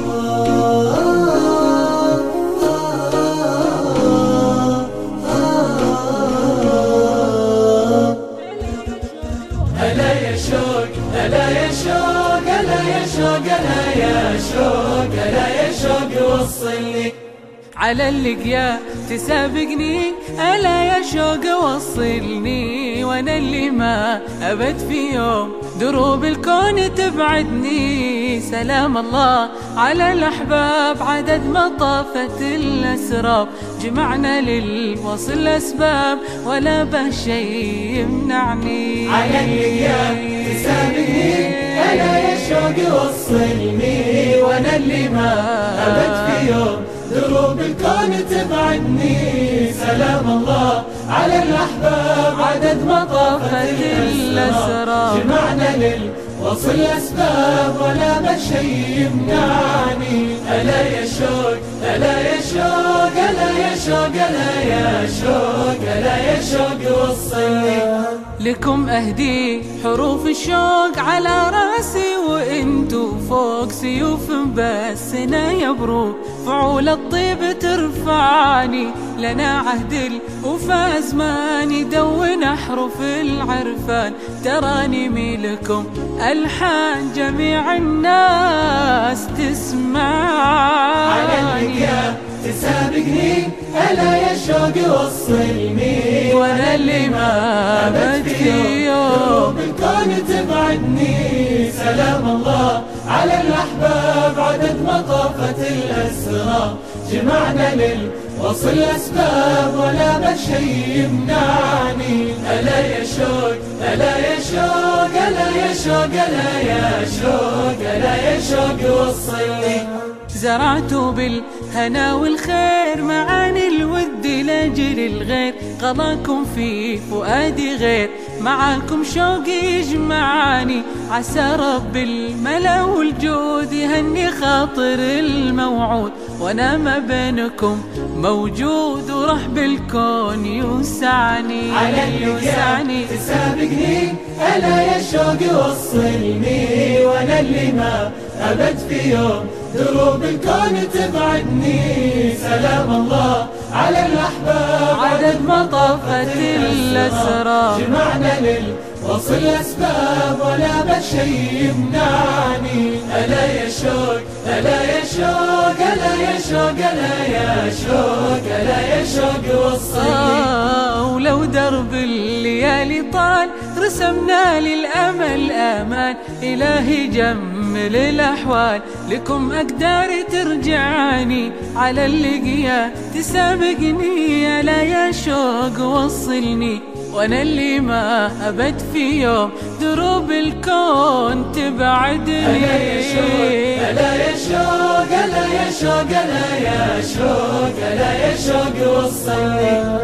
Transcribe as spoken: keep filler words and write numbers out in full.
هلا يا شوق هلا يا شوق هلا يا شوق هلا يا شوق هلا يا شوق وصلني على اللقيا تسابقني، ألا يا شوق وصلني، وانا اللي ما أبد في يوم دروب الكون تبعدني. سلام الله على الأحباب عدد ما طافت الأسراب، جمعنا للوصل أسباب ولا به شيء يمنعني. على اللقيا تسابقني، ألا يا شوق وصلني، وانا اللي ما أبد في يوم دروب الكون تبعدني. سلام الله على الأحباب عدد ما طافت الأسرار، جمعنا للوصل أسباب ولا ما شيء يمنعني. ألا يا شوق ألا يا شوق ألا يا شوق ألا يا شوق ألا يا شوق وصلني. لكم أهدي حروف الشوق على راسي، وانتو فوق سيوف بسنا يبروك، فعول الطيب ترفعني. لنا عهد الوفا زمان يدون أحرف العرفان، تراني لكم ألحان جميع الناس تسمعني. تسابقني ألا يا شوق وصلني، وانا اللي ما أبد في يوم بالكون تبعدني. سلام الله على الأحباب عدد ما طافت الأسرار، جمعنا للوصل أسباب ولا ما شيء يمنعني. ألا يا شوق ألا يا شوق ألا يا شوق ألا يا شوق ألا يا شوق وصلني. زرعت بالهنا والخير معاني الود لأجل الغير، قضاكم في فؤادي غير، معاكم شوقي يجمعني. عسى رب الملا والجود يهني خاطر الموعود، وانا ما بينكم موجود ورحب الكون يوسعني. على اللي تسابقني ألا يا شوق وصلني، وانا اللي ما أبد في يوم دروب الكون تبعدني. سلام الله على الأحباب عدد ما طافت الأسرار، جمعنا للوصل أسباب ولا ما شيء يمنعني. ألا يا شوق ألا يا شوق ألا يا شوق ألا يا شوق ألا يا شوق وصلني. آه ولو درب الليالي طال رسمنا للأمل آمان، إلهي جمل الأحوال لكم أقدار ترجعني. على اللقيا تسابقني ألا يا شوق وصلني، وانا اللي ما أبد في يوم دروب الكون تبعدني. ألا يا شوق ألا يا شوق ألا يا شوق ألا يا شوق ألا يا شوق وصلني.